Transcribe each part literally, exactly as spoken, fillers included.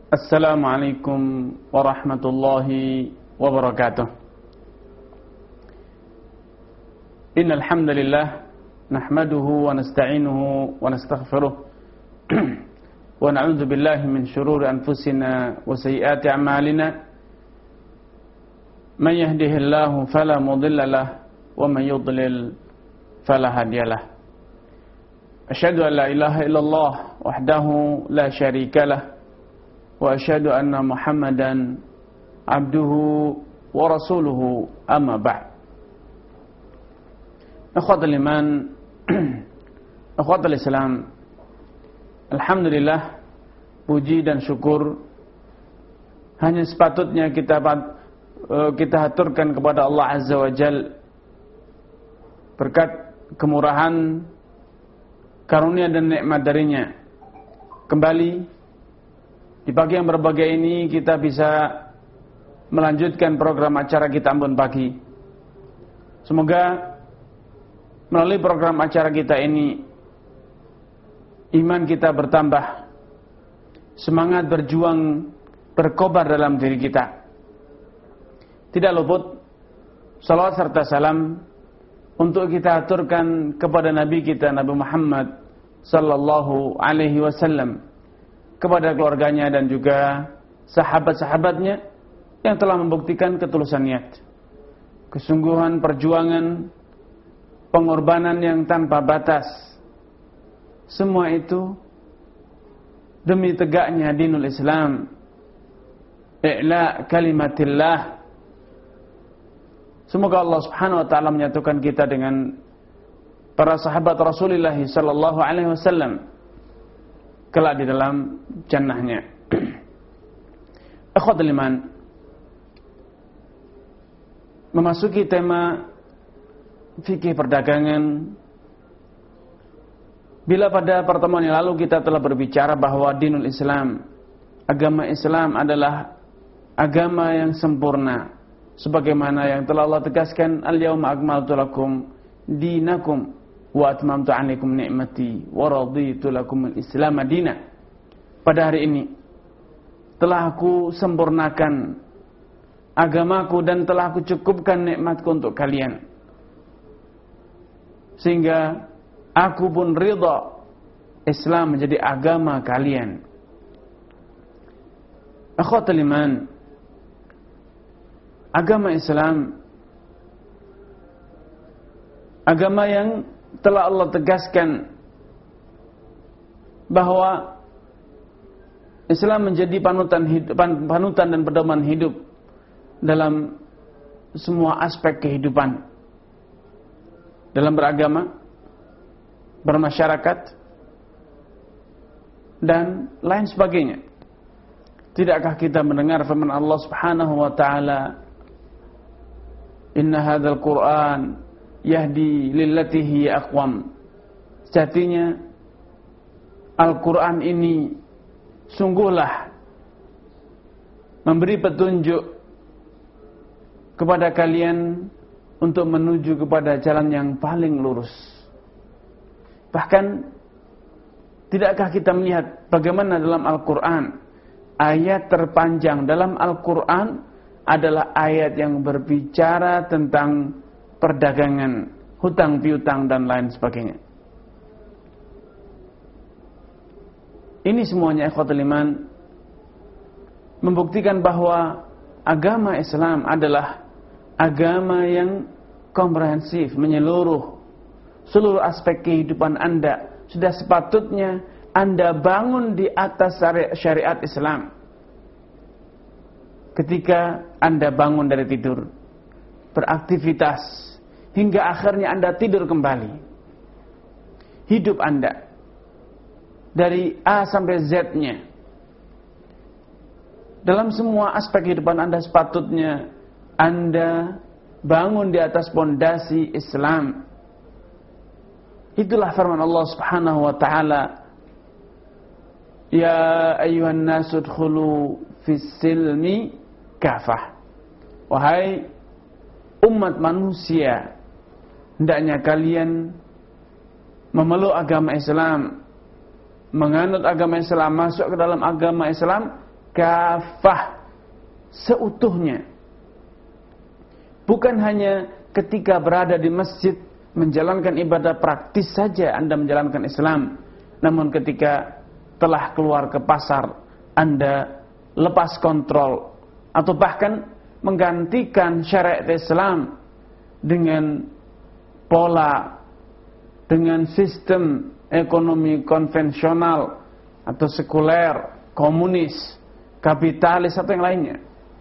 Assalamualaikum warahmatullahi wabarakatuh. Innal hamdalillah nahmaduhu wa nasta'inuhu wa nastaghfiruh wa na'udzu billahi min shururi anfusina wa sayyiati a'malina. Man yahdihillahu fala mudilla lahu wa man yudlil fala hadiya lahu. Asyhadu an la ilaha illallah wahdahu la syarika lahu wa asyhadu anna Muhammadan abduhu wa rasuluhu, amma ba'd. Akhwatul iman, akhwatul Islam, alhamdulillah, puji dan syukur hanya sepatutnya kita kita haturkan kepada Allah Azza wa Jalla berkat kemurahan, karunia dan nikmat darinya. Kembali di pagi yang berbahagia ini kita bisa melanjutkan program acara kita Ambon Pagi. Semoga melalui program acara kita ini iman kita bertambah, semangat berjuang berkobar dalam diri kita. Tidak luput salawat serta salam untuk kita aturkan kepada Nabi kita Nabi Muhammad sallallahu alaihi wasallam, kepada keluarganya dan juga sahabat-sahabatnya yang telah membuktikan ketulusan niat, kesungguhan perjuangan, pengorbanan yang tanpa batas. Semua itu demi tegaknya dinul Islam, i'la kalimatillah. Semoga Allah Subhanahu wa taala menyatukan kita dengan para sahabat Rasulullah sallallahu alaihi wasallam kelak di dalam jannahnya. Akhwatul iman, memasuki tema fikih perdagangan. Bila pada pertemuan yang lalu kita telah berbicara bahwa dinul Islam, agama Islam adalah agama yang sempurna, sebagaimana yang telah Allah tegaskan, al-yawma akmaltu lakum dinakum wa atmamtu 'alaikum ni'mati wa raditu lakum al-islam madina. Pada hari ini telah aku sempurnakan agamaku dan telah aku cukupkan nikmatku untuk kalian, sehingga aku pun ridha Islam menjadi agama kalian. Akhwatul iman, agama Islam agama yang telah Allah tegaskan bahwa Islam menjadi panutan hidup, panutan dan pedoman hidup dalam semua aspek kehidupan, dalam beragama, bermasyarakat, dan lain sebagainya. Tidakkah kita mendengar firman Allah Subhanahu wa taala, "Inna hadzal Qur'an yahdi lillati hiya aqwam." Sejatinya Al-Quran ini sungguhlah memberi petunjuk kepada kalian untuk menuju kepada jalan yang paling lurus. Bahkan tidakkah kita melihat bagaimana dalam Al-Quran, ayat terpanjang dalam Al-Quran adalah ayat yang berbicara tentang perdagangan, hutang piutang dan lain sebagainya. Ini semuanya ikhwatul iman membuktikan bahwa agama Islam adalah agama yang komprehensif, menyeluruh seluruh aspek kehidupan Anda. Sudah sepatutnya Anda bangun di atas syariat Islam. Ketika Anda bangun dari tidur, beraktivitas hingga akhirnya Anda tidur kembali, hidup Anda dari A sampai Z-nya, dalam semua aspek kehidupan Anda sepatutnya Anda bangun di atas pondasi Islam. Itulah firman Allah Subhanahu wa taala, "Ya ayyuhan nasu udkhulu fis silmi kafah." Wahai umat manusia, hendaknya kalian memeluk agama Islam, menganut agama Islam, masuk ke dalam agama Islam kafah, seutuhnya. Bukan hanya ketika berada di masjid menjalankan ibadah praktis saja Anda menjalankan Islam, namun ketika telah keluar ke pasar Anda lepas kontrol atau bahkan menggantikan syariat Islam dengan pola, dengan sistem ekonomi konvensional atau sekuler, komunis, kapitalis atau yang lainnya.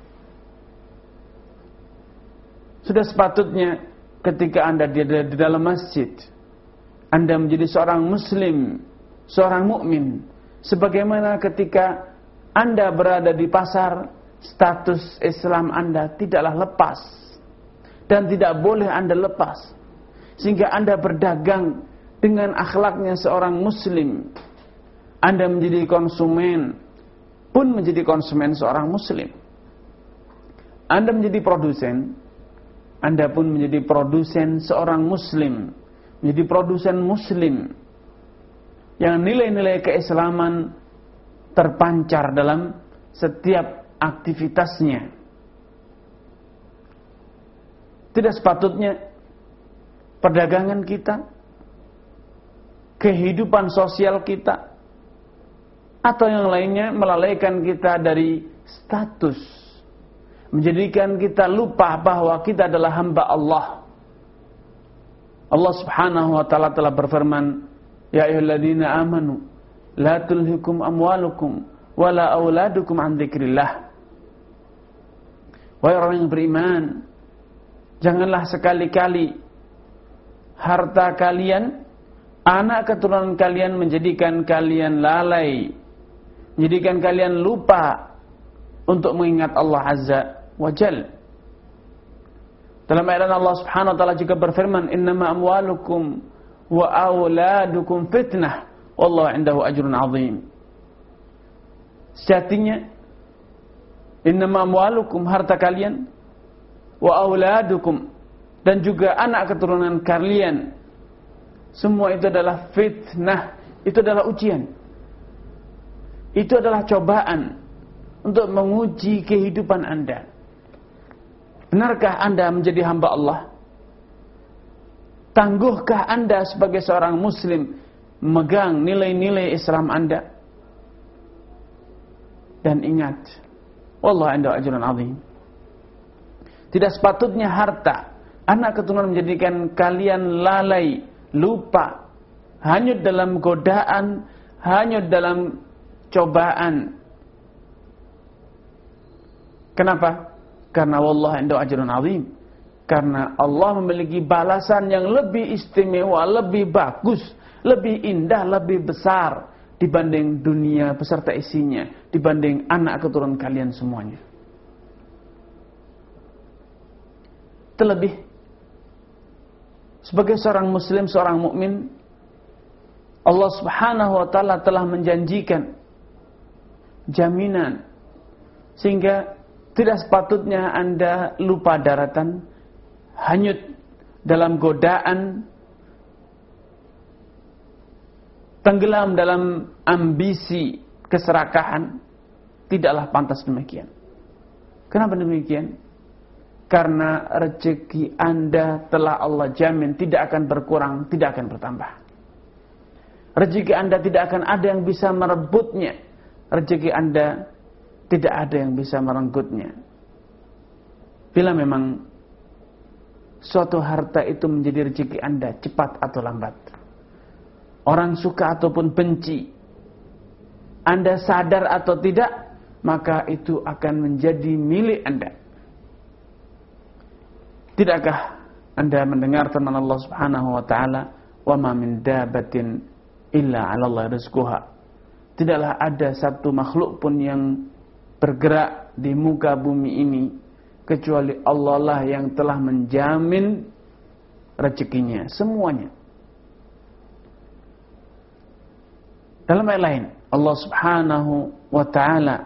Sudah sepatutnya ketika Anda di dalam masjid, Anda menjadi seorang muslim, seorang mukmin, sebagaimana ketika Anda berada di pasar, status Islam Anda tidaklah lepas dan tidak boleh Anda lepas, sehingga Anda berdagang dengan akhlaknya seorang muslim. Anda menjadi konsumen pun menjadi konsumen seorang muslim. Anda menjadi produsen, Anda pun menjadi produsen seorang muslim, menjadi produsen muslim yang nilai-nilai keislaman terpancar dalam setiap aktivitasnya. Tidak sepatutnya perdagangan kita, kehidupan sosial kita, atau yang lainnya melalaikan kita dari status, menjadikan kita lupa bahwa kita adalah hamba Allah. Allah Subhanahu wa taala telah berfirman, "Ya ayyuhalladzina amanu, la tulhikum amwalukum wala auladukum an dzikrillah." Wahai orang yang beriman, janganlah sekali-kali harta kalian, anak keturunan kalian menjadikan kalian lalai, menjadikan kalian lupa untuk mengingat Allah Azza wa Jal. Dalam ayat Allah Subhanahu wa taala juga berfirman, "Innama amwalukum wa auladukum fitnah, wallahu 'indahu ajrun 'azim." Sejatinya, innama amwalukum, harta kalian, wa auladukum, dan juga anak keturunan kalian, semua itu adalah fitnah, itu adalah ujian. Itu adalah cobaan untuk menguji kehidupan Anda. Benarkah Anda menjadi hamba Allah? Tangguhkah Anda sebagai seorang muslim memegang nilai-nilai Islam Anda? Dan ingat, wallahu indahu ajrun 'azim. Tidak sepatutnya harta, anak keturunan menjadikan kalian lalai, lupa, hanyut dalam godaan, hanyut dalam cobaan. Kenapa? Karena wallahu indahu ajrun 'azim. Karena Allah memiliki balasan yang lebih istimewa, lebih bagus, lebih indah, lebih besar dibanding dunia beserta isinya, dibanding anak keturunan kalian semuanya. Terlebih sebagai seorang muslim, seorang mukmin, Allah Subhanahu wa taala telah menjanjikan jaminan sehingga tidak sepatutnya Anda lupa daratan, hanyut dalam godaan, tenggelam dalam ambisi keserakahan. Tidaklah pantas demikian. Kenapa demikian? Karena rezeki Anda telah Allah jamin tidak akan berkurang, tidak akan bertambah. Rezeki Anda tidak akan ada yang bisa merebutnya. Rezeki Anda tidak ada yang bisa merenggutnya. Bila memang suatu harta itu menjadi rezeki Anda, cepat atau lambat, orang suka ataupun benci, Anda sadar atau tidak, maka itu akan menjadi milik Anda. Tidakkah Anda mendengar firman Allah Subhanahu wa taala, "Wa ma min dabbatin illa 'ala Allah rizquha." Tidaklah ada satu makhluk pun yang bergerak di muka bumi ini kecuali Allah lah yang telah menjamin rezekinya semuanya. Dalam ayat lain, Allah Subhanahu wa taala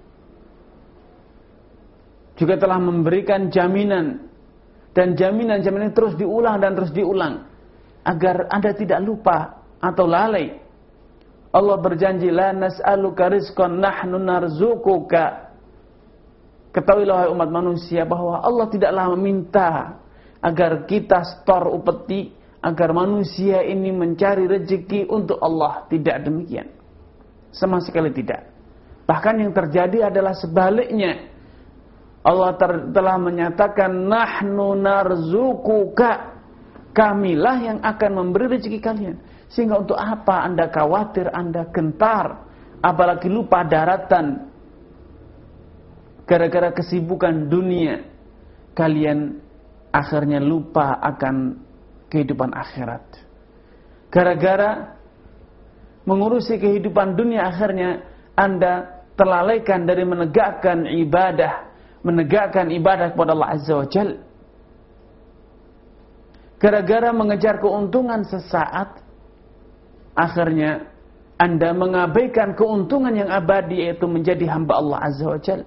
juga telah memberikan jaminan, dan jaminan-jaminan terus diulang dan terus diulang agar Anda tidak lupa atau lalai. Allah berjanji, la nas'aluka rizqan nahnu narzuquka. Ketahuilah wahai umat manusia bahwa Allah tidaklah meminta agar kita store upeti, agar manusia ini mencari rezeki untuk Allah. Tidak demikian. Sama sekali tidak. Bahkan yang terjadi adalah sebaliknya. Allah ter- telah menyatakan, nahnu narzuquka. Kamilah yang akan memberi rezeki kalian. Sehingga untuk apa Anda khawatir, Anda gentar, apalagi lupa daratan. Gara-gara kesibukan dunia, kalian akhirnya lupa akan kehidupan akhirat. Gara-gara mengurusi kehidupan dunia, akhirnya Anda terlalaikan dari menegakkan ibadah, menegakkan ibadah kepada Allah Azza wa Jalla. Gara-gara mengejar keuntungan sesaat, akhirnya Anda mengabaikan keuntungan yang abadi, yaitu menjadi hamba Allah Azza wa Jalla.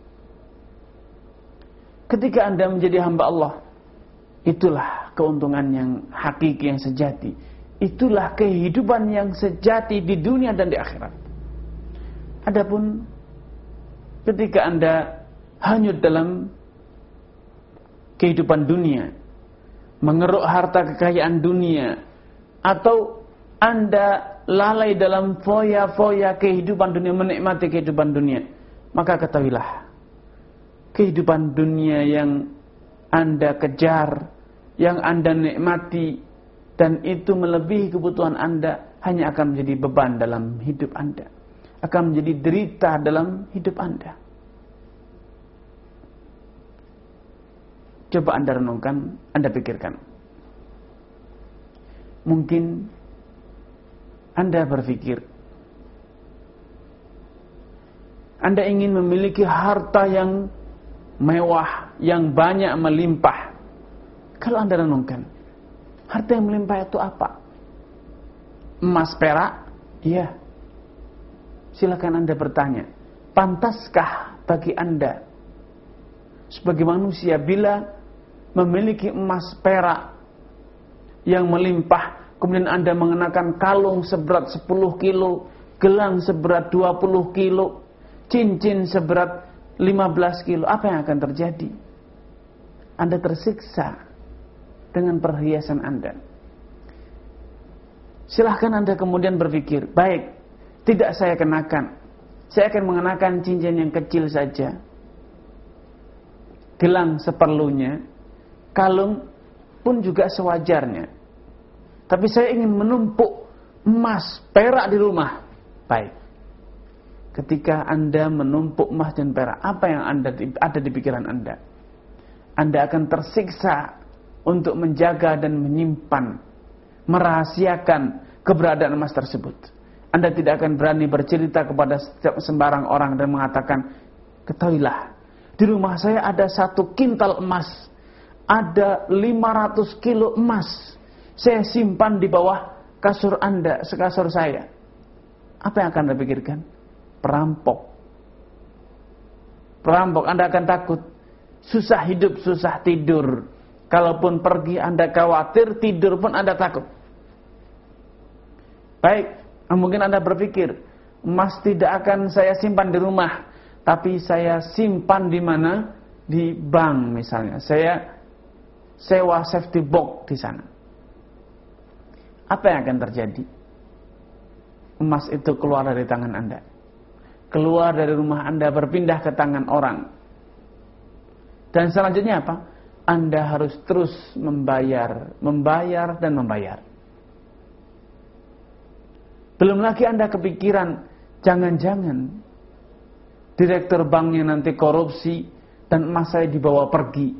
Ketika Anda menjadi hamba Allah, itulah keuntungan yang hakiki, yang sejati. Itulah kehidupan yang sejati di dunia dan di akhirat. Adapun ketika Anda hanyut dalam kehidupan dunia, mengeruk harta kekayaan dunia, atau Anda lalai dalam foya-foya kehidupan dunia, menikmati kehidupan dunia, maka ketahuilah, kehidupan dunia yang Anda kejar, yang Anda nikmati, dan itu melebihi kebutuhan Anda, hanya akan menjadi beban dalam hidup Anda, akan menjadi derita dalam hidup Anda. Coba Anda renungkan, Anda pikirkan. Mungkin Anda berpikir, Anda ingin memiliki harta yang mewah, yang banyak melimpah. Kalau Anda renungkan, harta yang melimpah itu apa? Emas, perak? Iya. Silakan Anda bertanya, pantaskah bagi Anda sebagai manusia bila memiliki emas, perak yang melimpah, kemudian Anda mengenakan kalung seberat sepuluh kilo, gelang seberat dua puluh kilo, cincin seberat lima belas kilo, apa yang akan terjadi? Anda tersiksa dengan perhiasan Anda. Silahkan Anda kemudian berpikir, baik, tidak saya kenakan. Saya akan mengenakan cincin yang kecil saja, gelang seperlunya, kalung pun juga sewajarnya. Tapi saya ingin menumpuk emas, perak di rumah. Baik. Ketika Anda menumpuk emas dan perak, apa yang Anda ada di pikiran Anda? Anda akan tersiksa untuk menjaga dan menyimpan, merahasiakan keberadaan emas tersebut. Anda tidak akan berani bercerita kepada setiap sembarang orang dan mengatakan, ketahuilah, di rumah saya ada satu kintal emas, ada lima ratus kilo emas, saya simpan di bawah kasur Anda, sekasur saya. Apa yang akan Anda pikirkan? Perampok. Perampok, Anda akan takut. Susah hidup, susah tidur. Kalaupun pergi Anda khawatir, tidur pun Anda takut. Baik, mungkin Anda berpikir, emas tidak akan saya simpan di rumah, tapi saya simpan di mana? Di bank misalnya. Saya sewa safety box di sana. Apa yang akan terjadi? Emas itu keluar dari tangan Anda, keluar dari rumah Anda, berpindah ke tangan orang. Dan selanjutnya apa? Anda harus terus membayar, membayar dan membayar. Belum lagi Anda kepikiran, jangan-jangan direktur banknya nanti korupsi dan emas saya dibawa pergi.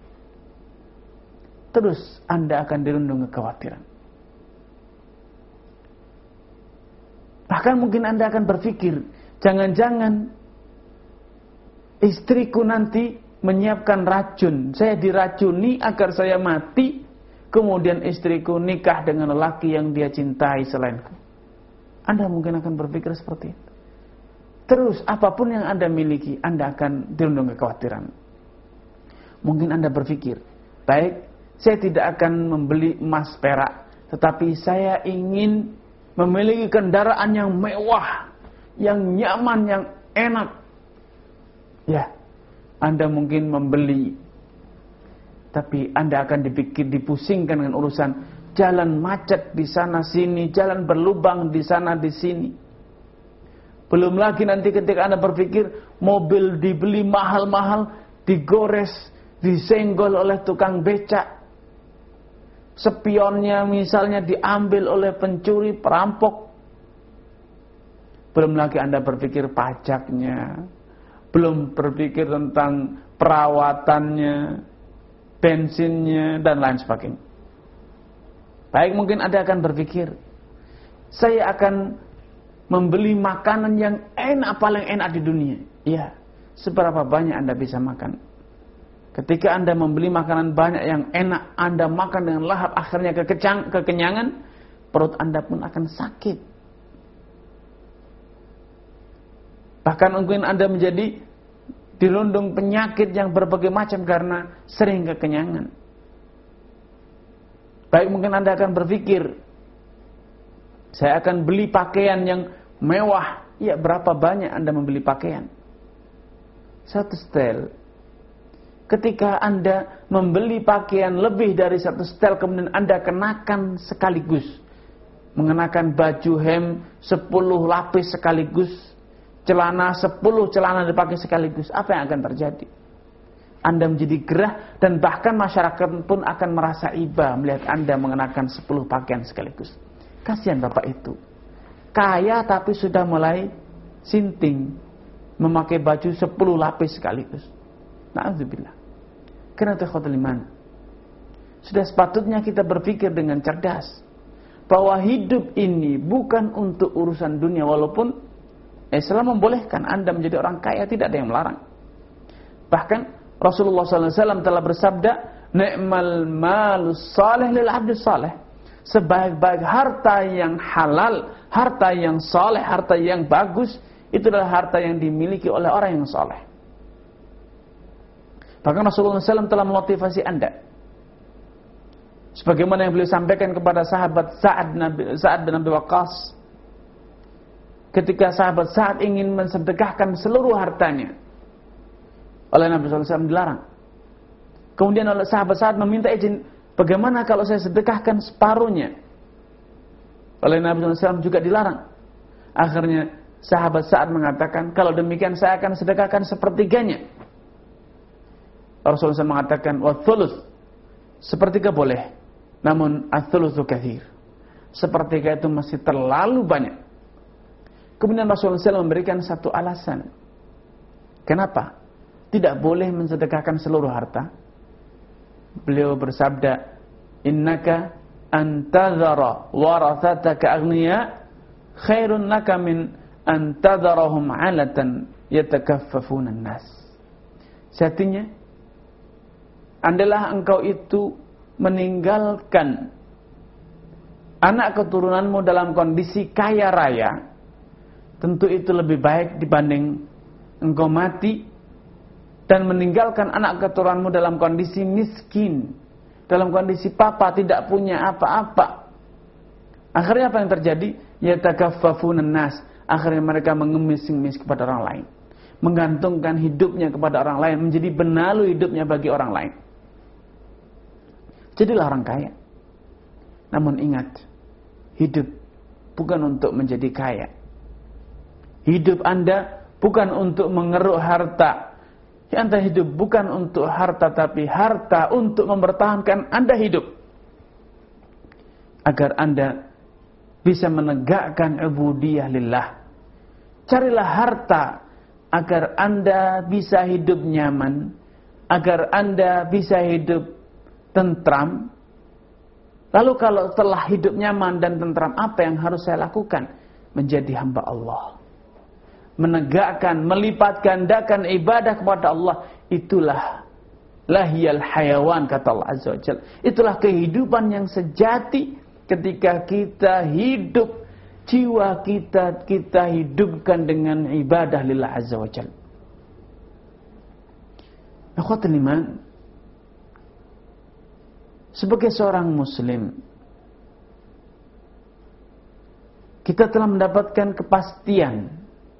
Terus Anda akan dirundung kekhawatiran. Bahkan mungkin Anda akan berpikir, jangan-jangan istriku nanti menyiapkan racun, saya diracuni agar saya mati, kemudian istriku nikah dengan lelaki yang dia cintai selainku. Anda mungkin akan berpikir seperti itu. Terus apapun yang Anda miliki, Anda akan dirundung kekhawatiran. Mungkin Anda berpikir, baik, saya tidak akan membeli emas perak, tetapi saya ingin memiliki kendaraan yang mewah, yang nyaman, yang enak. Ya, Anda mungkin membeli, tapi Anda akan dipikir, dipusingkan dengan urusan jalan macet di sana sini, jalan berlubang di sana di sini. Belum lagi nanti ketika Anda berpikir mobil dibeli mahal-mahal, digores, disenggol oleh tukang becak. Spionnya misalnya diambil oleh pencuri, perampok. Belum lagi Anda berpikir pajaknya, belum berpikir tentang perawatannya, bensinnya, dan lain sebagainya. Baik, mungkin Anda akan berpikir, saya akan membeli makanan yang enak, paling enak di dunia. Iya, seberapa banyak Anda bisa makan? Ketika Anda membeli makanan banyak yang enak, Anda makan dengan lahap, akhirnya kekecang, kekenyangan, perut Anda pun akan sakit. Bahkan mungkin Anda menjadi dirundung penyakit yang berbagai macam karena sering kekenyangan. Baik, mungkin Anda akan berpikir, saya akan beli pakaian yang mewah. Ya, berapa banyak Anda membeli pakaian? Satu setel. Ketika Anda membeli pakaian lebih dari satu setel, kemudian Anda kenakan sekaligus, mengenakan baju hem sepuluh lapis sekaligus, celana sepuluh celana dipakai sekaligus, apa yang akan terjadi? Anda menjadi gerah, dan bahkan masyarakat pun akan merasa iba melihat Anda mengenakan sepuluh pakaian sekaligus. Kasihan bapak itu, kaya tapi sudah mulai sinting, memakai baju sepuluh lapis sekaligus. Na'udzubillah. Karena ikhwatul iman, sudah sepatutnya kita berpikir dengan cerdas bahwa hidup ini bukan untuk urusan dunia. Walaupun Islam membolehkan Anda menjadi orang kaya, tidak ada yang melarang. Bahkan Rasulullah sallallahu alaihi wasallam telah bersabda, "Ni'mal malus salih lil abdis salih." Sebaik-baik harta yang halal, harta yang saleh, harta yang bagus, itu adalah harta yang dimiliki oleh orang yang saleh. Bahkan Rasulullah sallallahu alaihi wasallam telah memotivasi Anda, sebagaimana yang beliau sampaikan kepada sahabat Sa'ad, Sa'ad bin Abi Waqqas, ketika sahabat Sa'ad ingin mensedekahkan seluruh hartanya, oleh Nabi sallallahu alaihi wasallam dilarang. Kemudian oleh sahabat Sa'ad meminta izin, bagaimana kalau saya sedekahkan separuhnya? Oleh Nabi sallallahu alaihi wasallam juga dilarang. Akhirnya sahabat Sa'ad mengatakan, kalau demikian saya akan sedekahkan sepertiganya. Rasulullah sallallahu alaihi wasallam mengatakan, wa thuluth, sepertiga boleh, namun ats-thulutsu katsir, sepertiga itu masih terlalu banyak. Kemudian Rasulullah sallallahu alaihi wasallam memberikan satu alasan, kenapa tidak boleh mensedekahkan seluruh harta. Beliau bersabda, innaka antadhara warathataka aghniya khairun laka min antadharahum 'alatan yatakaffafuna an-nas. Sejatinya, andalah engkau itu meninggalkan anak keturunanmu dalam kondisi kaya raya, tentu itu lebih baik dibanding engkau mati dan meninggalkan anak keturunanmu dalam kondisi miskin, dalam kondisi papa tidak punya apa-apa. Akhirnya apa yang terjadi? Yatakaffafuna nas. Akhirnya mereka mengemis-ngemis kepada orang lain, menggantungkan hidupnya kepada orang lain, menjadi benalu hidupnya bagi orang lain. Jadilah orang kaya. Namun ingat, hidup bukan untuk menjadi kaya. Hidup Anda bukan untuk mengeruk harta. Anda hidup bukan untuk harta, tapi harta untuk mempertahankan Anda hidup, agar Anda bisa menegakkan ubudiyah lillah. Carilah harta agar Anda bisa hidup nyaman, agar Anda bisa hidup tentram. Lalu kalau telah hidup nyaman dan tentram, apa yang harus saya lakukan? Menjadi hamba Allah, menegakkan, melipat gandakan ibadah kepada Allah. Itulah lahiyal hayawan, kata Allah Azza wa Jalla. Itulah kehidupan yang sejati. Ketika kita hidup, jiwa kita kita hidupkan dengan ibadah lillah Azza wa Jalla. Akhwatul iman, sebagai seorang muslim, kita telah mendapatkan kepastian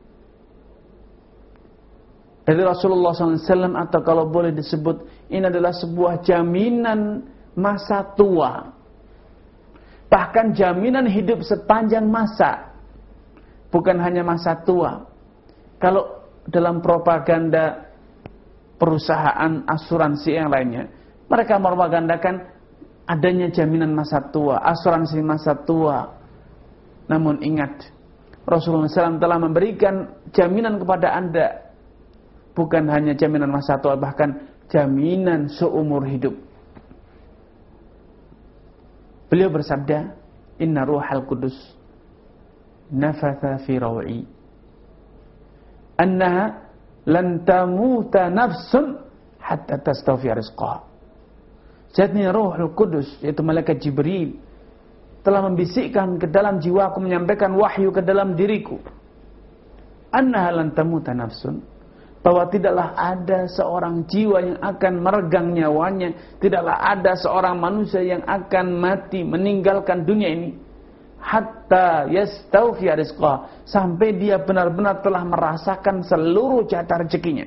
dari Rasulullah shallallahu alaihi wasallam, atau kalau boleh disebut ini adalah sebuah jaminan masa tua, bahkan jaminan hidup sepanjang masa, bukan hanya masa tua. Kalau dalam propaganda perusahaan asuransi yang lainnya, mereka mempropagandakan adanya jaminan masa tua, asuransi masa tua. Namun ingat, Rasulullah shallallahu alaihi wasallam telah memberikan jaminan kepada Anda, bukan hanya jaminan masa tua, bahkan jaminan seumur hidup. Beliau bersabda, Inna ruhal kudus nafatha fi rawi annaha lan tamuta nafsun hatta tastawfi rizqaha. Jadinya Ruhul Kudus, yaitu malaikat Jibril, telah membisikkan ke dalam jiwaku, menyampaikan wahyu ke dalam diriku, annaha lan tamuta nafsun, bahwa tidaklah ada seorang jiwa yang akan meregang nyawanya, tidaklah ada seorang manusia yang akan mati meninggalkan dunia ini hatta yastawfi rizqah, sampai dia benar-benar telah merasakan seluruh jatah rezekinya.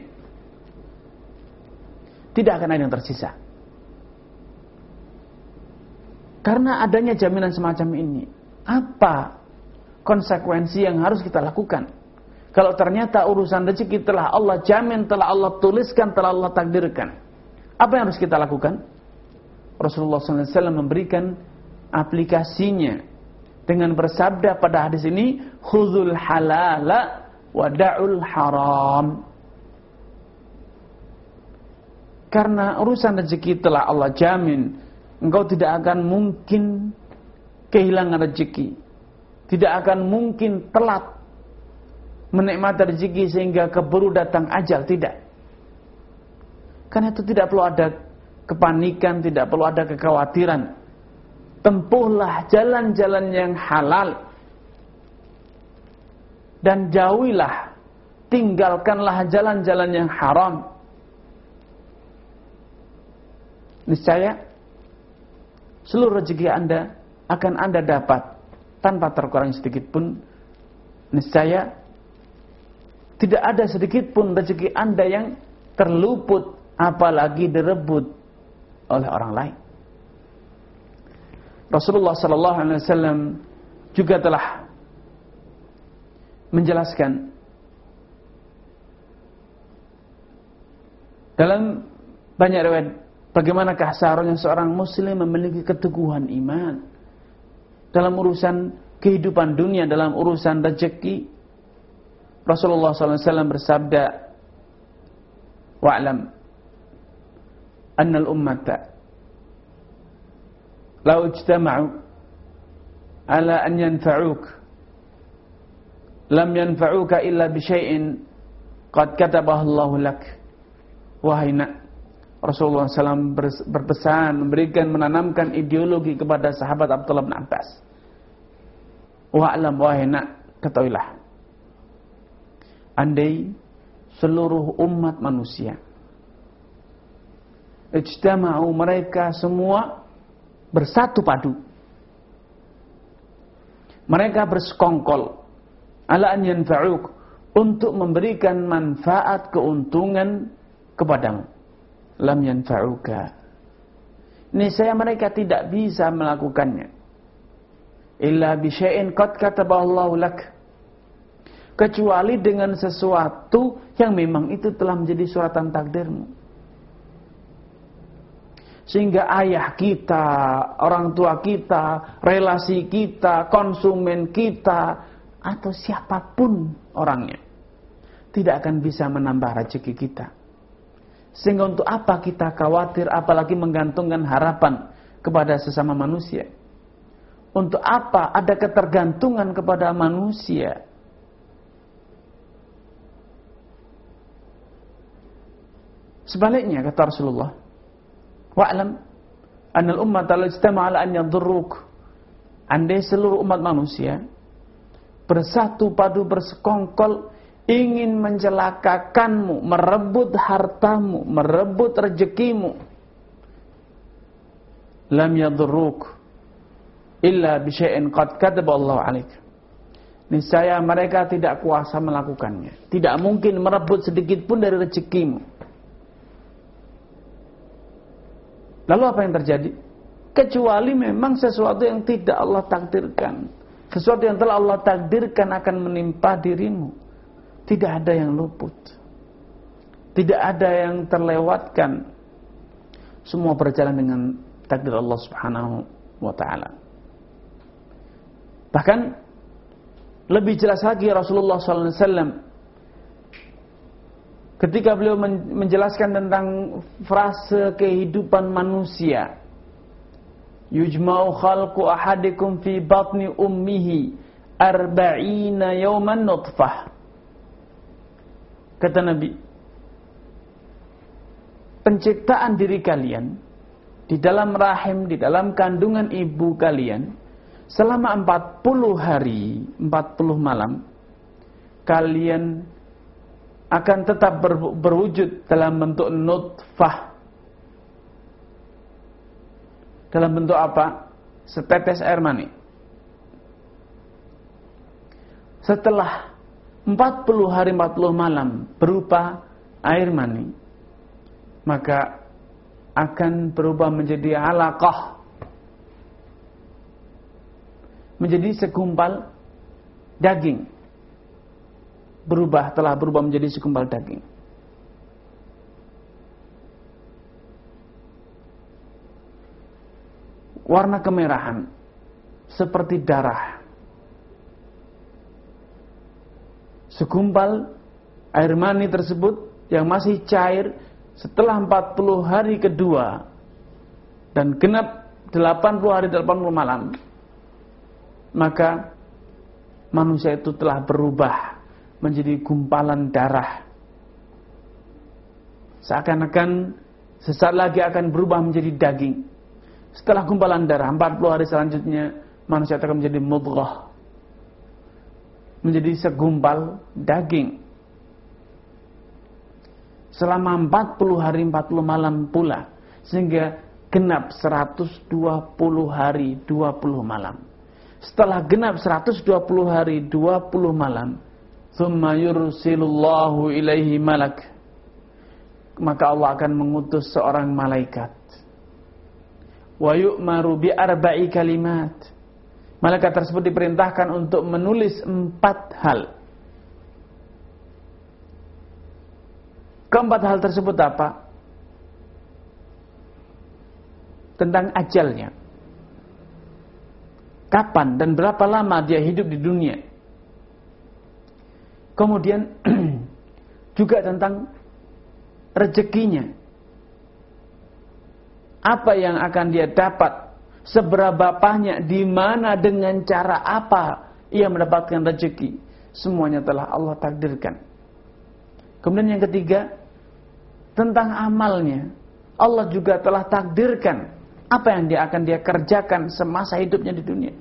Tidak akan ada yang tersisa. Karena adanya jaminan semacam ini, apa konsekuensi yang harus kita lakukan? Kalau ternyata urusan rezeki telah Allah jamin, telah Allah tuliskan, telah Allah takdirkan, apa yang harus kita lakukan? Rasulullah shallallahu alaihi wasallam memberikan aplikasinya dengan bersabda pada hadis ini, khuzul halala wa da'ul haram. Karena urusan rezeki telah Allah jamin, engkau tidak akan mungkin kehilangan rezeki, tidak akan mungkin telat menikmati rezeki sehingga keburu datang ajal, tidak. Karena itu tidak perlu ada kepanikan, tidak perlu ada kekhawatiran. Tempuhlah jalan-jalan yang halal dan jauhilah, tinggalkanlah jalan-jalan yang haram. Niscaya seluruh rezeki Anda akan Anda dapat tanpa terkurang sedikit pun. Niscaya tidak ada sedikit pun rezeki Anda yang terluput, apalagi direbut oleh orang lain. Rasulullah sallallahu alaihi wasallam juga telah menjelaskan dalam banyak riwayat bagaimanakah seharusnya seorang muslim memiliki keteguhan iman dalam urusan kehidupan dunia, dalam urusan rezeki. Rasulullah sallallahu alaihi wasallam bersabda, wa'lam annal ummata law ijtama'u ala an yanfa'uk lam yanfa'uka illa bi syai'in qad katabahu Allahu lak. Wahai nak, Rasulullah sallallahu alaihi wasallam berpesan, memberikan, menanamkan ideologi kepada sahabat Abdullah bin Abbas. Wa'lam, wahai nak, ketahuilah, andai seluruh umat manusia ijtama'u, mereka semua bersatu padu, mereka bersekongkol, ala an yanfa'uk, untuk memberikan manfaat, keuntungan kepadamu, lam yanfa'uka, niscaya mereka tidak bisa melakukannya, illa bi syai'in qad katabahu Allahu lak, kecuali dengan sesuatu yang memang itu telah menjadi suratan takdirmu. Sehingga ayah kita, orang tua kita, relasi kita, konsumen kita, atau siapapun orangnya, tidak akan bisa menambah rezeki kita. Sehingga untuk apa kita khawatir, apalagi menggantungkan harapan kepada sesama manusia? Untuk apa ada ketergantungan kepada manusia? Sebaliknya, kata Rasulullah, wa'lam annal ummata la ijtama'a ala an yadurruk, andai seluruh umat manusia bersatu padu, bersekongkol ingin mencelakakanmu, merebut hartamu, merebut rezekimu, lam yadurruk illa bi syai'in qad kataba Allah 'alaik, niscaya mereka tidak kuasa melakukannya. Tidak mungkin merebut sedikit pun dari rezekimu. Lalu apa yang terjadi? Kecuali memang sesuatu yang tidak Allah takdirkan. Sesuatu yang telah Allah takdirkan akan menimpa dirimu. Tidak ada yang luput. Tidak ada yang terlewatkan. Semua berjalan dengan takdir Allah Subhanahu wa taala. Bahkan lebih jelas lagi Rasulullah sallallahu alaihi wasallam ketika beliau menjelaskan tentang frase kehidupan manusia, yujma'u khalqu ahadikum fi batni ummihi arba'ina yawman nutfah. Kata Nabi, penciptaan diri kalian di dalam rahim, di dalam kandungan ibu kalian selama empat puluh hari, empat puluh malam, kalian akan tetap ber, berwujud dalam bentuk nutfah. Dalam bentuk apa? Setetes air mani. Setelah empat puluh hari, empat puluh malam berupa air mani, maka akan berubah menjadi alaqah, menjadi segumpal daging. Berubah, telah berubah menjadi segumpal daging. Warna kemerahan seperti darah. Segumpal air mani tersebut yang masih cair setelah empat puluh hari kedua dan genap delapan puluh hari, delapan puluh malam, maka manusia itu telah berubah menjadi gumpalan darah. Seakan-akan sesaat lagi akan berubah menjadi daging. Setelah gumpalan darah, empat puluh hari selanjutnya manusia akan menjadi mudghah, menjadi segumpal daging. Selama empat puluh hari, empat puluh malam pula, sehingga genap seratus dua puluh hari, dua puluh malam. Setelah genap seratus dua puluh hari, dua puluh malam, thumma yursilullahu ilaihi malak, maka Allah akan mengutus seorang malaikat. Wa yu'maru bi arba'i kalimat. Malaikat tersebut diperintahkan untuk menulis empat hal. Keempat hal tersebut apa? Tentang ajalnya. Kapan dan berapa lama dia hidup di dunia. Kemudian juga tentang rezekinya. Apa yang akan dia dapat, seberapa banyak, di mana, dengan cara apa ia mendapatkan rezeki. Semuanya telah Allah takdirkan. Kemudian yang ketiga, tentang amalnya. Allah juga telah takdirkan apa yang dia akan dia kerjakan semasa hidupnya di dunia.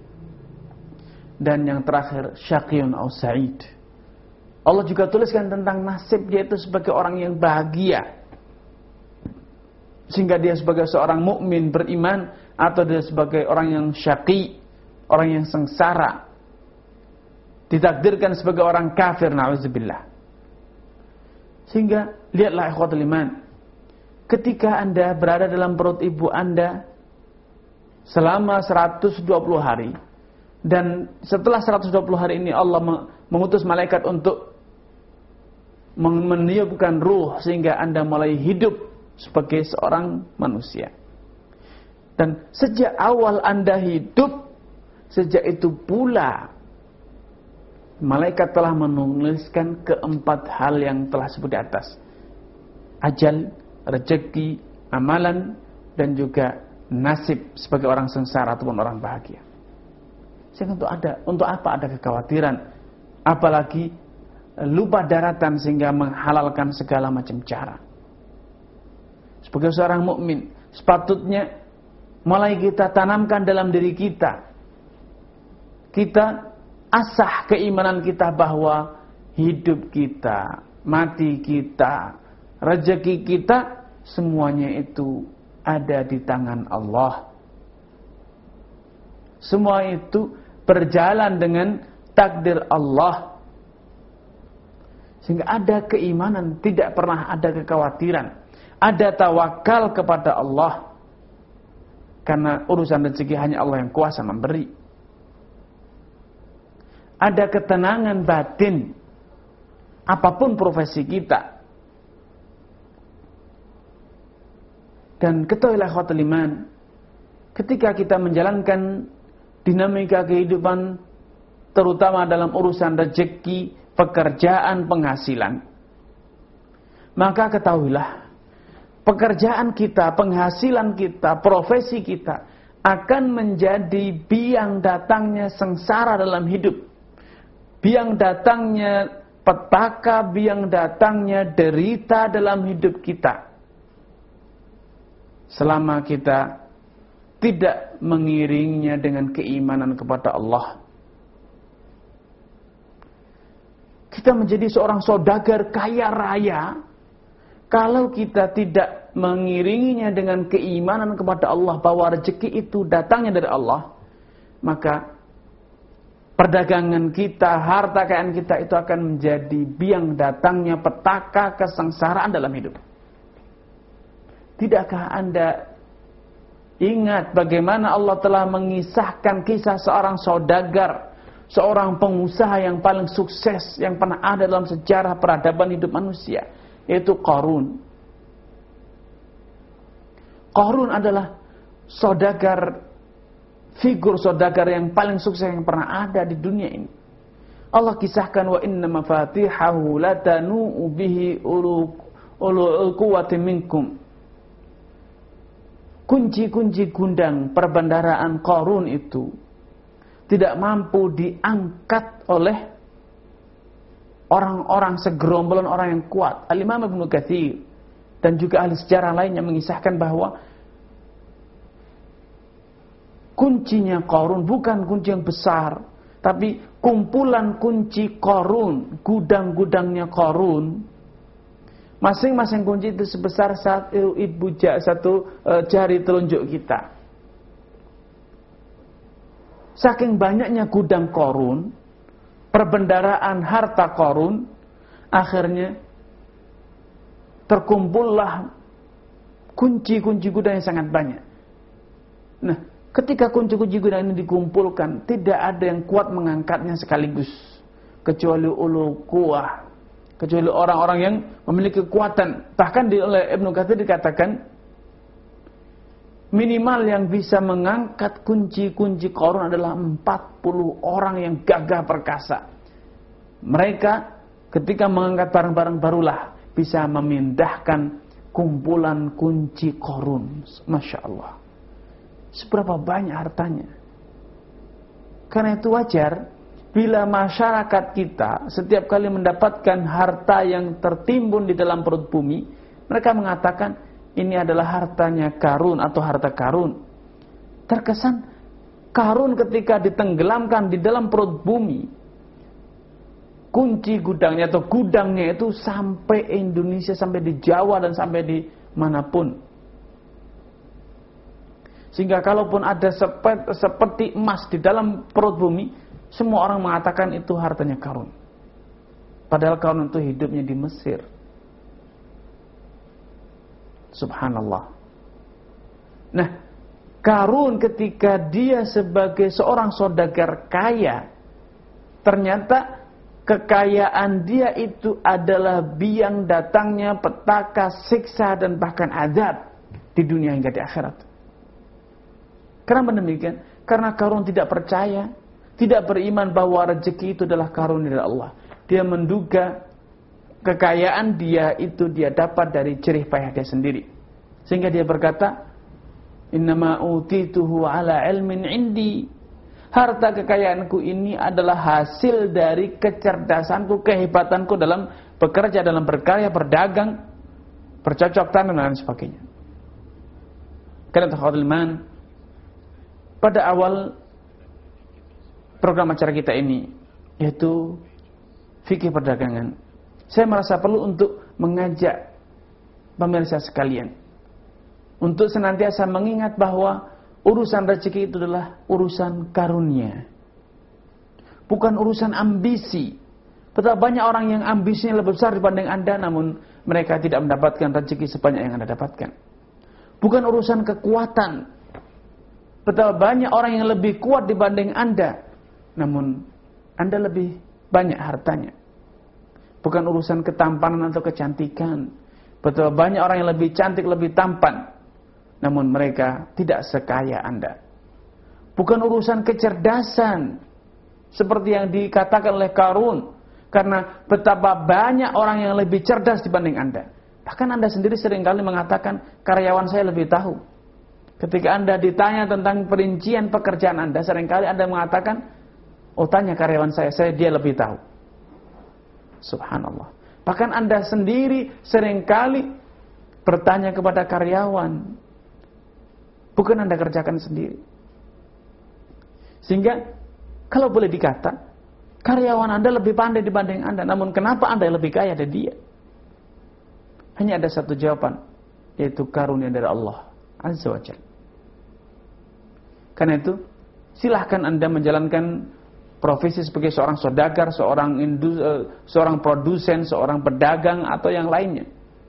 Dan yang terakhir, syaqiyun aw sa'id. Allah juga tuliskan tentang nasib dia itu sebagai orang yang bahagia, sehingga dia sebagai seorang mukmin beriman, atau dia sebagai orang yang syaqi, orang yang sengsara, ditakdirkan sebagai orang kafir, na'udzubillah. Sehingga lihatlah ikhwatul iman, ketika Anda berada dalam perut ibu Anda selama seratus dua puluh hari, dan setelah seratus dua puluh hari ini Allah mengutus malaikat untuk meniupkan ruh sehingga Anda mulai hidup sebagai seorang manusia. Dan sejak awal Anda hidup, sejak itu pula malaikat telah menuliskan keempat hal yang telah sebut di atas. Ajal, rezeki, amalan, dan juga nasib sebagai orang sengsara ataupun orang bahagia. Sehingga untuk ada, untuk apa ada kekhawatiran, apalagi lupa daratan sehingga menghalalkan segala macam cara. Sebagai seorang mukmin, sepatutnya mulai kita tanamkan dalam diri kita, kita asah keimanan kita bahwa hidup kita, mati kita, rezeki kita, semuanya itu ada di tangan Allah. Semua itu berjalan dengan takdir Allah. Sehingga ada keimanan, tidak pernah ada kekhawatiran. Ada tawakal kepada Allah. Karena urusan rezeki hanya Allah yang kuasa memberi. Ada ketenangan batin. Apapun profesi kita. Dan ketahuilah ikhwatul iman, ketika kita menjalankan dinamika kehidupan, terutama dalam urusan rezeki, pekerjaan, penghasilan, maka ketahuilah, pekerjaan kita, penghasilan kita, profesi kita akan menjadi biang datangnya sengsara dalam hidup, biang datangnya petaka, biang datangnya derita dalam hidup kita, selama kita tidak mengiringinya dengan keimanan kepada Allah. Kita menjadi seorang saudagar kaya raya, kalau kita tidak mengiringinya dengan keimanan kepada Allah bahwa rezeki itu datangnya dari Allah, maka perdagangan kita, harta kekayaan kita itu akan menjadi biang datangnya petaka kesengsaraan dalam hidup. Tidakkah Anda ingat bagaimana Allah telah mengisahkan kisah seorang saudagar, seorang pengusaha yang paling sukses yang pernah ada dalam sejarah peradaban hidup manusia, yaitu Qarun. Qarun adalah saudagar, figur saudagar yang paling sukses yang pernah ada di dunia ini. Allah kisahkan, wa inna mafatihahu latanu bihi ulul quwwati minkum. Kunci-kunci gudang perbendaharaan Qarun itu tidak mampu diangkat oleh orang-orang segerombolan orang yang kuat. Al-Imam Ibnu Katsir dan juga ahli sejarah lainnya mengisahkan bahwa kuncinya Qarun bukan kunci yang besar, tapi kumpulan kunci Qarun, gudang-gudangnya Qarun, masing-masing kunci itu sebesar satu ibu satu uh, jari telunjuk kita. Saking banyaknya gudang Qarun, perbendaharaan harta Qarun, akhirnya terkumpullah kunci-kunci gudang yang sangat banyak. Nah, ketika kunci-kunci gudang ini dikumpulkan, tidak ada yang kuat mengangkatnya sekaligus, kecuali ulul quwwah, kecuali orang-orang yang memiliki kekuatan. Bahkan di, oleh Ibnu Katsir dikatakan, minimal yang bisa mengangkat kunci-kunci Qarun adalah empat puluh orang yang gagah perkasa. Mereka ketika mengangkat barang-barang barulah bisa memindahkan kumpulan kunci Qarun. Masya Allah. Seberapa banyak hartanya. Karena itu wajar bila masyarakat kita setiap kali mendapatkan harta yang tertimbun di dalam perut bumi, mereka mengatakan ini adalah hartanya Qarun atau harta Qarun. Terkesan Qarun ketika ditenggelamkan di dalam perut bumi, kunci gudangnya atau gudangnya itu sampai Indonesia, sampai di Jawa dan sampai di manapun. Sehingga kalaupun ada seperti emas di dalam perut bumi, semua orang mengatakan itu hartanya Qarun. Padahal Qarun itu hidupnya di Mesir. Subhanallah. Nah, Qarun ketika dia sebagai seorang saudagar kaya, ternyata kekayaan dia itu adalah biang datangnya petaka, siksa dan bahkan azab di dunia hingga di akhirat. Kenapa demikian? Karena Qarun tidak percaya, tidak beriman bahwa rezeki itu adalah karunia dari Allah. Dia menduga kekayaan dia itu dia dapat dari jerih payah dia sendiri. Sehingga dia berkata, innama utituhu ala ilmin indi. Harta kekayaanku ini adalah hasil dari kecerdasanku, kehebatanku dalam bekerja, dalam berkarya, berdagang, bercocok tanam dan lain sebagainya. Karena takhawul iman, pada awal program acara kita ini, yaitu fikih perdagangan, saya merasa perlu untuk mengajak pemirsa sekalian untuk senantiasa mengingat bahwa urusan rezeki itu adalah urusan karunia, bukan urusan ambisi. Betapa banyak orang yang ambisinya lebih besar dibanding Anda, namun mereka tidak mendapatkan rezeki sebanyak yang Anda dapatkan. Bukan urusan kekuatan. Betapa banyak orang yang lebih kuat dibanding Anda, namun Anda lebih banyak hartanya. Bukan urusan ketampanan atau kecantikan. Betapa banyak orang yang lebih cantik, lebih tampan, namun mereka tidak sekaya Anda. Bukan urusan kecerdasan, seperti yang dikatakan oleh Qarun, karena betapa banyak orang yang lebih cerdas dibanding Anda. Bahkan Anda sendiri seringkali mengatakan, karyawan saya lebih tahu. Ketika Anda ditanya tentang perincian pekerjaan Anda, seringkali Anda mengatakan, oh tanya karyawan saya, saya dia lebih tahu. Subhanallah. Bahkan Anda sendiri seringkali bertanya kepada karyawan, bukan Anda kerjakan sendiri. Sehingga kalau boleh dikata, karyawan Anda lebih pandai dibanding Anda, namun kenapa Anda lebih kaya dari dia? Hanya ada satu jawaban, yaitu karunia dari Allah Azza wa Jalla. Karena itu, silahkan Anda menjalankan profesi sebagai seorang saudagar, seorang indus, uh, seorang produsen, seorang pedagang, atau yang lainnya.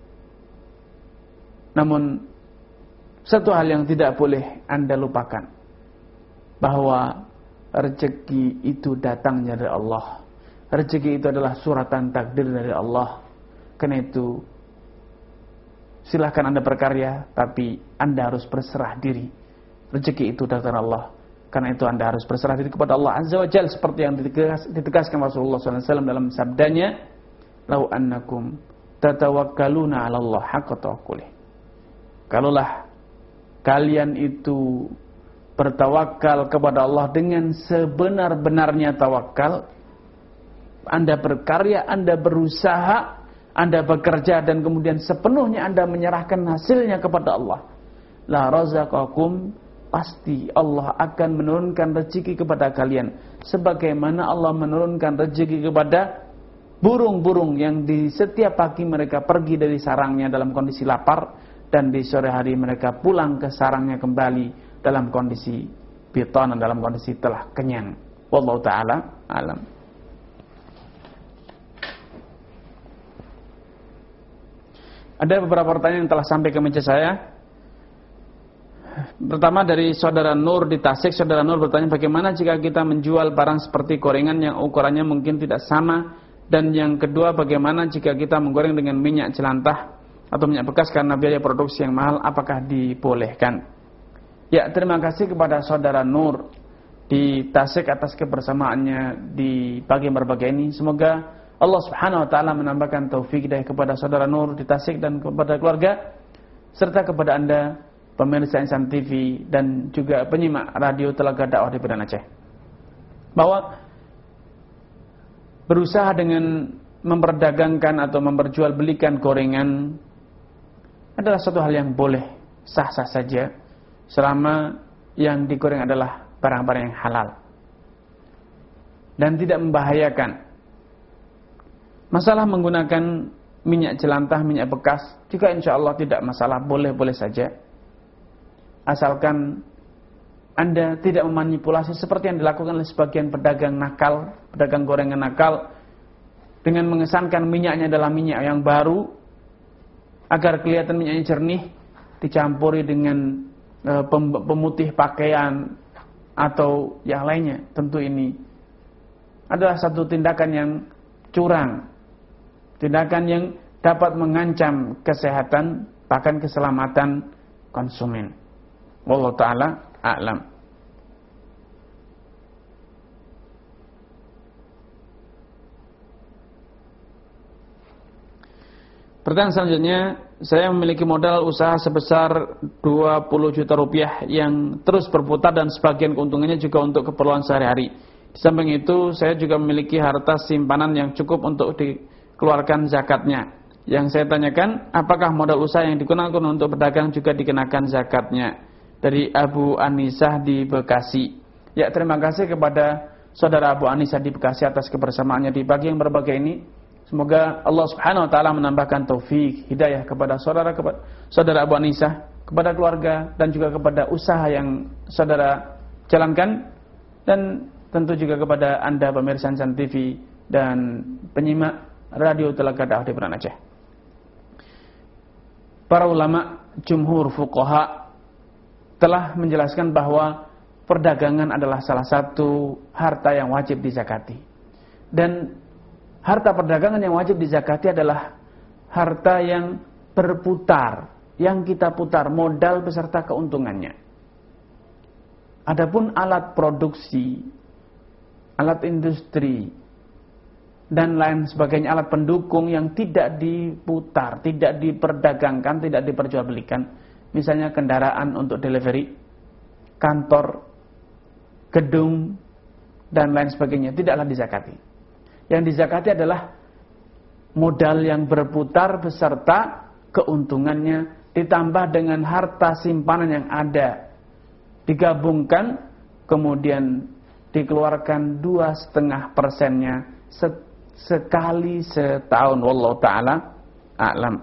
Namun, satu hal yang tidak boleh Anda lupakan, bahwa rezeki itu datangnya dari Allah. Rezeki itu adalah suratan takdir dari Allah. Karena itu, silahkan Anda berkarya, tapi Anda harus berserah diri. Rezeki itu datang dari Allah. Karena itu Anda harus berserah diri kepada Allah Azza wa Jalla, seperti yang ditegas, ditegaskan Rasulullah shallallahu alaihi wasallam dalam sabdanya, "Lau annakum tatawakkaluna 'ala Allah haqqa tawakkuli." Kalaulah kalian itu bertawakal kepada Allah dengan sebenar-benarnya tawakal, Anda berkarya, Anda berusaha, Anda bekerja, dan kemudian sepenuhnya Anda menyerahkan hasilnya kepada Allah, la razaqakum, pasti Allah akan menurunkan rezeki kepada kalian sebagaimana Allah menurunkan rezeki kepada burung-burung yang di setiap pagi mereka pergi dari sarangnya dalam kondisi lapar, dan di sore hari mereka pulang ke sarangnya kembali dalam kondisi bitanan, dalam kondisi telah kenyang. Wallahu ta'ala alam. Ada beberapa pertanyaan yang telah sampai ke meja saya. Pertama dari saudara Nur di Tasik. Saudara Nur bertanya, bagaimana jika kita menjual barang seperti gorengan yang ukurannya mungkin tidak sama? Dan yang kedua, bagaimana jika kita menggoreng dengan minyak jelantah atau minyak bekas karena biaya produksi yang mahal, apakah dibolehkan? Ya, terima kasih kepada saudara Nur di Tasik atas kebersamaannya di pagi berbagai ini. Semoga Allah Subhanahu wa taala menambahkan taufik hidayah kepada saudara Nur di Tasik dan kepada keluarga, serta kepada Anda pemirsa Insan T V dan juga penyimak radio Telaga Dakwah di Medan Aceh, bahwa berusaha dengan memperdagangkan atau memperjualbelikan gorengan adalah satu hal yang boleh, sah-sah saja, selama yang digoreng adalah barang-barang yang halal dan tidak membahayakan. Masalah menggunakan minyak jelantah, minyak bekas juga insya Allah tidak masalah, boleh-boleh saja, asalkan Anda tidak memanipulasi seperti yang dilakukan oleh sebagian pedagang nakal, pedagang gorengan nakal, dengan mengesankan minyaknya adalah minyak yang baru agar kelihatan minyaknya jernih, dicampuri dengan e, pemutih pakaian atau yang lainnya. Tentu ini adalah satu tindakan yang curang, tindakan yang dapat mengancam kesehatan bahkan keselamatan konsumen. Wallahu ta'ala a'lam. Pertanyaan selanjutnya, saya memiliki modal usaha sebesar dua puluh juta rupiah yang terus berputar dan sebagian keuntungannya juga untuk keperluan sehari-hari. Di samping itu, saya juga memiliki harta simpanan yang cukup untuk dikeluarkan zakatnya. Yang saya tanyakan, apakah modal usaha yang digunakan untuk berdagang juga dikenakan zakatnya? Dari Abu Anisah di Bekasi. Ya, terima kasih kepada saudara Abu Anisah di Bekasi atas kebersamaannya di pagi yang berbahagia ini. Semoga Allah Subhanahu wa taala menambahkan taufik hidayah kepada saudara kepada saudara Abu Anisah, kepada keluarga dan juga kepada usaha yang saudara jalankan. Dan tentu juga kepada Anda pemirsa Insan T V dan penyimak Radio Telaga Dakwah di Banda Aceh. Para ulama jumhur fuqaha telah menjelaskan bahwa perdagangan adalah salah satu harta yang wajib dizakati. Dan harta perdagangan yang wajib dizakati adalah harta yang berputar, yang kita putar modal beserta keuntungannya. Adapun alat produksi, alat industri, dan lain sebagainya, alat pendukung yang tidak diputar, tidak diperdagangkan, tidak diperjualbelikan, misalnya kendaraan untuk delivery, kantor, gedung, dan lain sebagainya, tidaklah dizakati. Yang dizakati adalah modal yang berputar beserta keuntungannya, ditambah dengan harta simpanan yang ada, digabungkan, kemudian dikeluarkan dua setengah persennya sekali setahun. Wallahu ta'ala a'lam.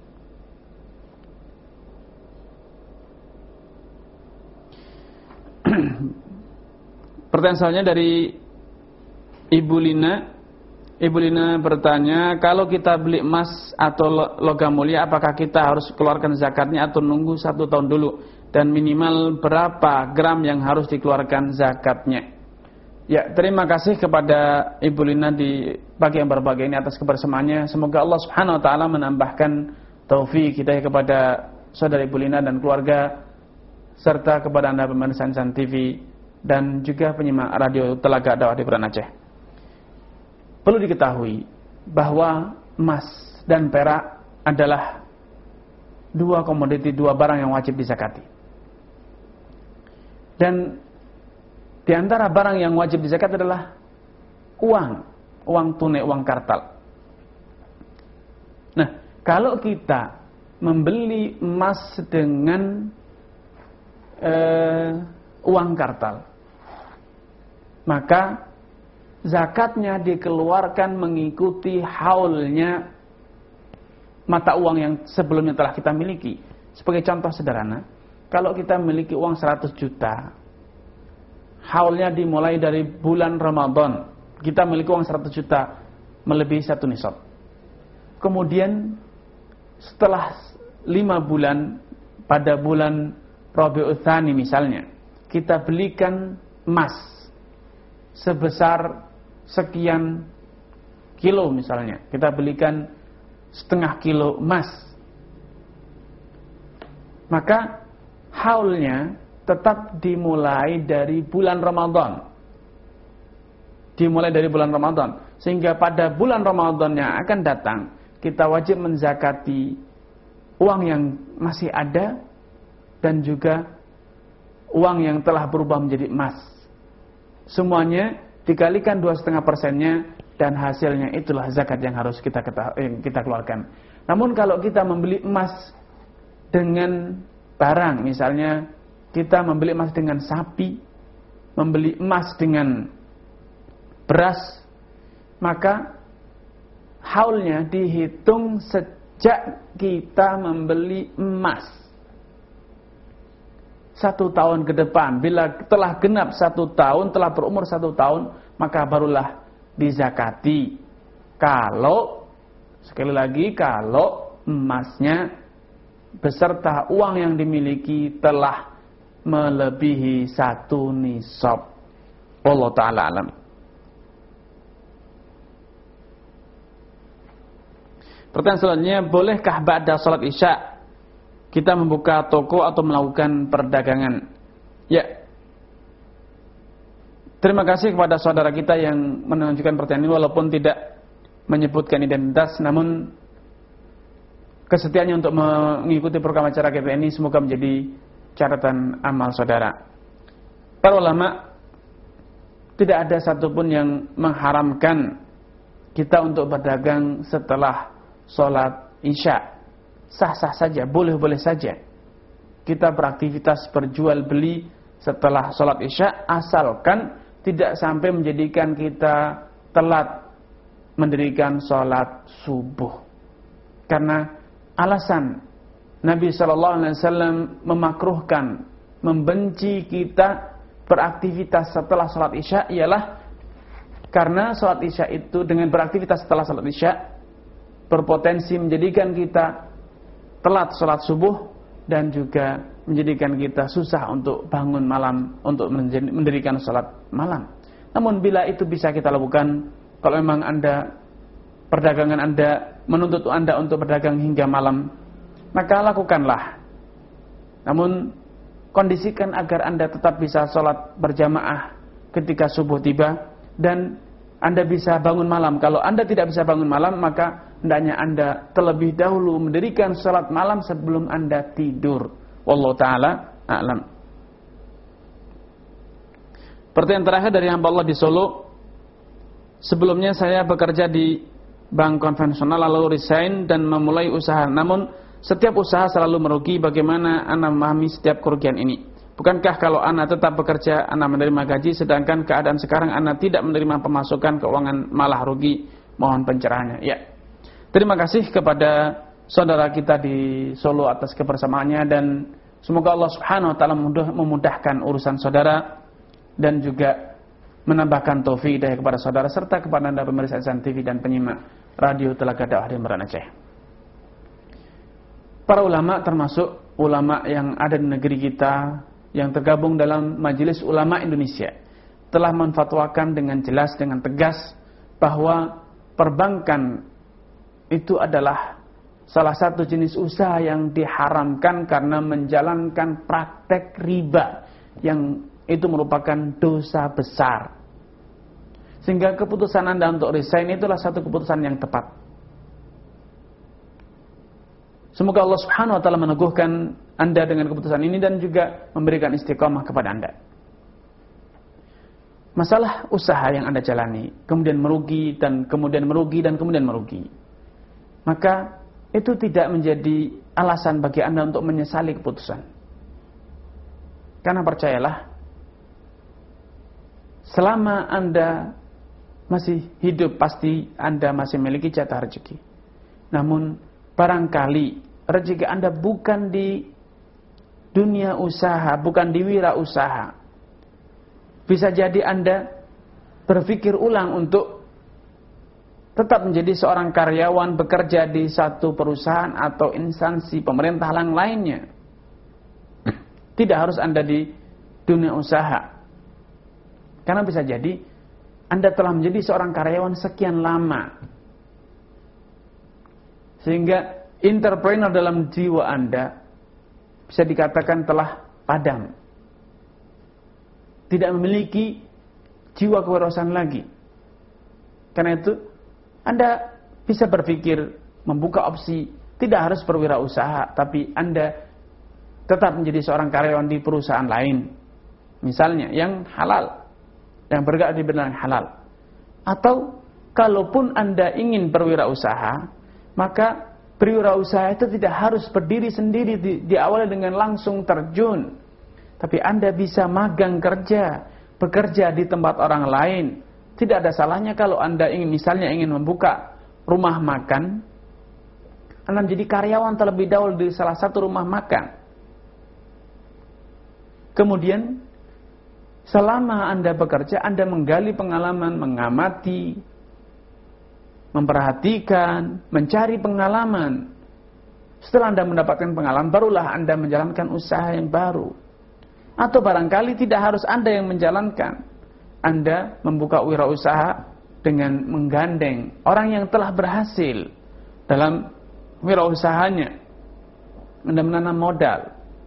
Pertanyaan selanjutnya dari Ibu Lina. Ibu Lina bertanya, kalau kita beli emas atau logam mulia, apakah kita harus keluarkan zakatnya atau nunggu satu tahun dulu? Dan minimal berapa gram yang harus dikeluarkan zakatnya? Ya, terima kasih kepada Ibu Lina di pagi yang berbahagia ini atas kebersamaannya. Semoga Allah Subhanahu wa taala menambahkan taufik kita kepada saudara Ibu Lina dan keluarga, serta kepada Anda pemirsa Insan T V dan juga penyimak Radio Telaga Dakwah di Banda Aceh. Perlu diketahui bahwa emas dan perak adalah dua komoditi, dua barang yang wajib dizakati. Dan di antara barang yang wajib dizakat adalah uang, uang tunai, uang kartal. Nah, kalau kita membeli emas dengan uh, uang kartal, maka zakatnya dikeluarkan mengikuti haulnya mata uang yang sebelumnya telah kita miliki. Sebagai contoh sederhana, kalau kita memiliki uang seratus juta, haulnya dimulai dari bulan Ramadan. Kita memiliki uang seratus juta, melebihi satu nisab. Kemudian setelah lima bulan, pada bulan Rabiul Tsani misalnya, kita belikan emas sebesar sekian kilo misalnya. Kita belikan setengah kilo emas. Maka haulnya tetap dimulai dari bulan Ramadan. Dimulai dari bulan Ramadan. Sehingga pada bulan Ramadan yang akan datang, kita wajib menzakati uang yang masih ada dan juga uang yang telah berubah menjadi emas. Semuanya dikalikan dua setengah persennya dan hasilnya itulah zakat yang harus kita kita keluarkan. Namun kalau kita membeli emas dengan barang, misalnya kita membeli emas dengan sapi, membeli emas dengan beras, maka haulnya dihitung sejak kita membeli emas. Satu tahun ke depan, bila telah genap satu tahun, telah berumur satu tahun, maka barulah dizakati. Kalau, sekali lagi, kalau emasnya beserta uang yang dimiliki telah melebihi satu nisab. Allah Ta'ala alam. Pertanyaan selanjutnya, bolehkah ba'da salat isya kita membuka toko atau melakukan perdagangan? Ya. Terima kasih kepada saudara kita yang menunjukkan pertanyaan ini, walaupun tidak menyebutkan identitas, namun kesetiaannya untuk mengikuti program acara kita ini semoga menjadi catatan amal saudara. Para ulama, tidak ada satupun yang mengharamkan kita untuk berdagang setelah sholat isya. Sah-sah saja, boleh-boleh saja kita beraktivitas berjual beli setelah sholat isya, asalkan tidak sampai menjadikan kita telat mendirikan sholat subuh. Karena alasan Nabi shallallahu alaihi wasallam memakruhkan, membenci kita beraktivitas setelah sholat isya ialah karena sholat isya itu, dengan beraktivitas setelah sholat isya berpotensi menjadikan kita telat sholat subuh dan juga menjadikan kita susah untuk bangun malam, untuk mendirikan sholat malam. Namun bila itu bisa kita lakukan, kalau memang Anda, perdagangan Anda menuntut Anda untuk berdagang hingga malam, maka lakukanlah. Namun kondisikan agar Anda tetap bisa sholat berjamaah ketika subuh tiba, dan Anda bisa bangun malam. Kalau Anda tidak bisa bangun malam, maka hendaknya Anda terlebih dahulu mendirikan sholat malam sebelum Anda tidur. Wallahu ta'ala a'lam. Pertanyaan terakhir dari hamba Allah di Solo. Sebelumnya saya bekerja di bank konvensional lalu resign dan memulai usaha. Namun setiap usaha selalu merugi. Bagaimana Anda memahami setiap kerugian ini? Bukankah kalau Anda tetap bekerja, Anda menerima gaji, sedangkan keadaan sekarang Anda tidak menerima pemasukan keuangan, malah rugi? Mohon pencerahannya. Ya. Terima kasih kepada saudara kita di Solo atas kebersamaannya, dan semoga Allah Subhanahu wa taala memudahkan urusan saudara dan juga menambahkan taufik hidayah kepada saudara serta kepada Anda pemirsa S N T V dan penyimak Radio Telaga Dakwah di Merak Aceh. Para ulama, termasuk ulama yang ada di negeri kita yang tergabung dalam Majelis Ulama Indonesia, telah menfatwakan dengan jelas, dengan tegas bahwa perbankan itu adalah salah satu jenis usaha yang diharamkan karena menjalankan praktek riba yang itu merupakan dosa besar. Sehingga keputusan Anda untuk resign itulah satu keputusan yang tepat. Semoga Allah Subhanahu wa taala meneguhkan Anda dengan keputusan ini dan juga memberikan istiqamah kepada Anda. Masalah usaha yang Anda jalani kemudian merugi dan kemudian merugi dan kemudian merugi, maka itu tidak menjadi alasan bagi Anda untuk menyesali keputusan. Karena percayalah, selama Anda masih hidup, pasti Anda masih memiliki jatah rezeki. Namun barangkali rezeki Anda bukan di dunia usaha, bukan di wirausaha. Bisa jadi Anda berpikir ulang untuk tetap menjadi seorang karyawan bekerja di satu perusahaan atau instansi pemerintah yang lainnya. Tidak harus Anda di dunia usaha. Karena bisa jadi Anda telah menjadi seorang karyawan sekian lama, sehingga entrepreneur dalam jiwa Anda bisa dikatakan telah padam. Tidak memiliki jiwa kewirausahaan lagi. Karena itu Anda bisa berpikir membuka opsi tidak harus berwirausaha, tapi Anda tetap menjadi seorang karyawan di perusahaan lain, misalnya yang halal, yang bergerak di bidang halal. Atau kalaupun Anda ingin berwirausaha, maka berwirausaha itu tidak harus berdiri sendiri, di, diawali dengan langsung terjun, tapi Anda bisa magang kerja, bekerja di tempat orang lain. Tidak ada salahnya kalau Anda ingin, misalnya ingin membuka rumah makan, Anda menjadi karyawan terlebih dahulu di salah satu rumah makan. Kemudian selama Anda bekerja, Anda menggali pengalaman, mengamati, memperhatikan, mencari pengalaman. Setelah Anda mendapatkan pengalaman, barulah Anda menjalankan usaha yang baru. Atau barangkali tidak harus Anda yang menjalankan. Anda membuka wirausaha dengan menggandeng orang yang telah berhasil dalam wirausahanya. Anda menanam modal.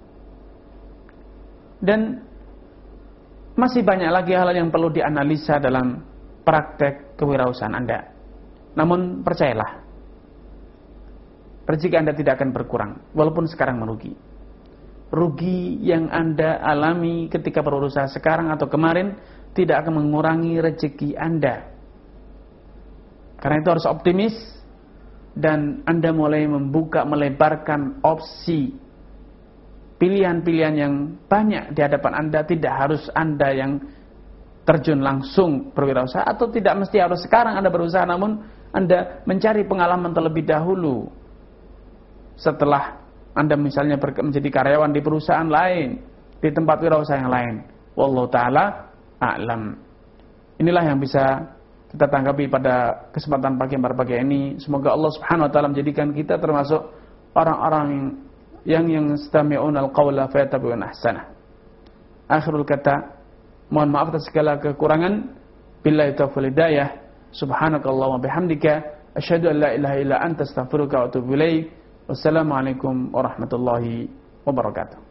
Dan masih banyak lagi hal yang perlu dianalisa dalam praktek kewirausahaan Anda. Namun percayalah, rezeki Anda tidak akan berkurang walaupun sekarang merugi. Rugi yang Anda alami ketika berusaha sekarang atau kemarin tidak akan mengurangi rezeki Anda. Karena itu harus optimis, dan Anda mulai membuka, melebarkan opsi pilihan-pilihan yang banyak di hadapan Anda. Tidak harus Anda yang terjun langsung berwirausaha, atau tidak mesti harus sekarang Anda berusaha, namun Anda mencari pengalaman terlebih dahulu. Setelah Anda misalnya menjadi karyawan di perusahaan lain, di tempat wirausaha yang lain, Wallahu taala a'lam. Inilah yang bisa kita tanggapi pada kesempatan pagi pada pagi ini. Semoga Allah Subhanahu wa taala menjadikan kita termasuk orang-orang yang yang yastami'una al-qawla fayattabi'una ahsanah. Akhirul kata, mohon maaf atas segala kekurangan. Billahi taufiq hidayah. Subhanakallahumma bihamdika asyhadu an la ilaha illa anta astaghfiruka wa atubu ilaik. Wassalamualaikum warahmatullahi wabarakatuh.